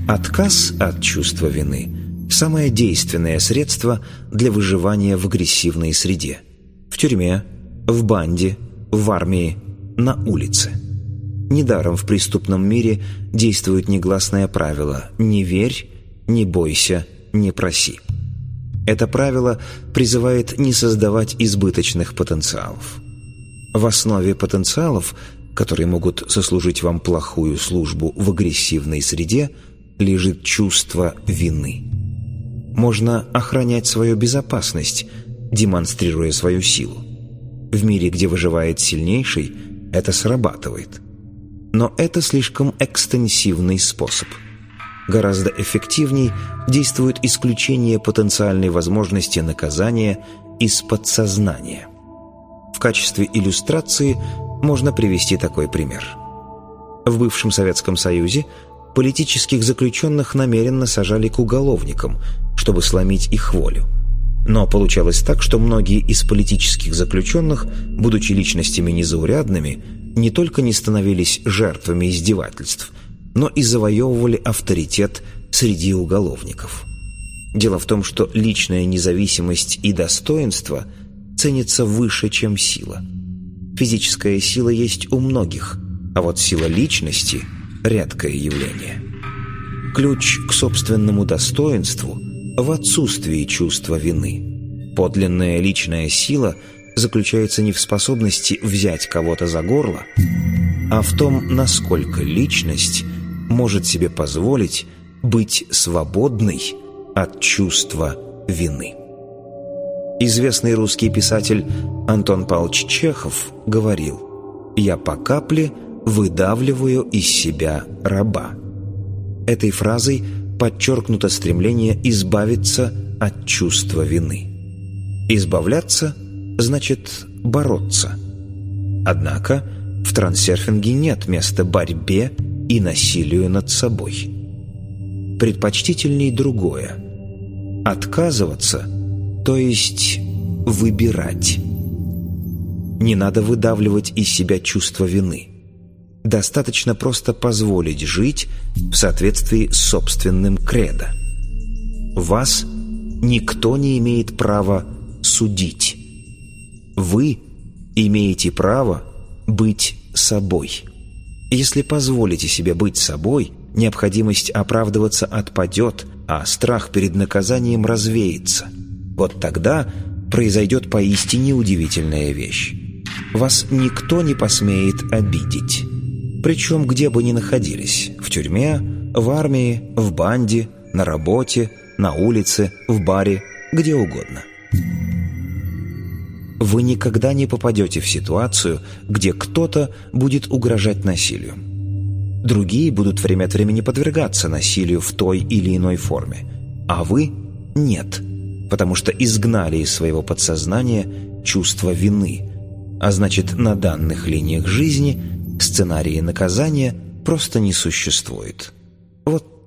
Отказ от чувства вины – самое действенное средство для выживания в агрессивной среде. В тюрьме, в банде, в армии, на улице. Недаром в преступном мире действует негласное правило «не верь, не бойся, не проси». Это правило призывает не создавать избыточных потенциалов. В основе потенциалов, которые могут сослужить вам плохую службу в агрессивной среде, лежит чувство вины. Можно охранять свою безопасность, демонстрируя свою силу. В мире, где выживает сильнейший, это срабатывает. Но это слишком экстенсивный способ. Гораздо эффективней действует исключение потенциальной возможности наказания из подсознания. В качестве иллюстрации можно привести такой пример. В бывшем Советском Союзе политических заключенных намеренно сажали к уголовникам, чтобы сломить их волю. Но получалось так, что многие из политических заключенных, будучи личностями незаурядными, не только не становились жертвами издевательств, но и завоевывали авторитет среди уголовников. Дело в том, что личная независимость и достоинство ценятся выше, чем сила. Физическая сила есть у многих, а вот сила личности – редкое явление. Ключ к собственному достоинству в отсутствии чувства вины. Подлинная личная сила заключается не в способности взять кого-то за горло, а в том, насколько личность может себе позволить быть свободной от чувства вины. Известный русский писатель Антон Павлович Чехов говорил: «Я по капле выдавливаю из себя раба». Этой фразой подчеркнуто стремление избавиться от чувства вины. Избавляться значит бороться. Однако в трансерфинге нет места борьбе и насилию над собой. Предпочтительней другое – отказываться, то есть выбирать. Не надо выдавливать из себя чувство вины. Достаточно просто позволить жить в соответствии с собственным кредо. Вас никто не имеет права судить. Вы имеете право быть собой. Если позволите себе быть собой, необходимость оправдываться отпадет, а страх перед наказанием развеется. Вот тогда произойдет поистине удивительная вещь. Вас никто не посмеет обидеть. Причем где бы ни находились – в тюрьме, в армии, в банде, на работе, на улице, в баре, где угодно. Вы никогда не попадете в ситуацию, где кто-то будет угрожать насилию. Другие будут время от времени подвергаться насилию в той или иной форме, а вы – нет, потому что изгнали из своего подсознания чувство вины, а значит, на данных линиях жизни сценария наказания просто не существует. Вот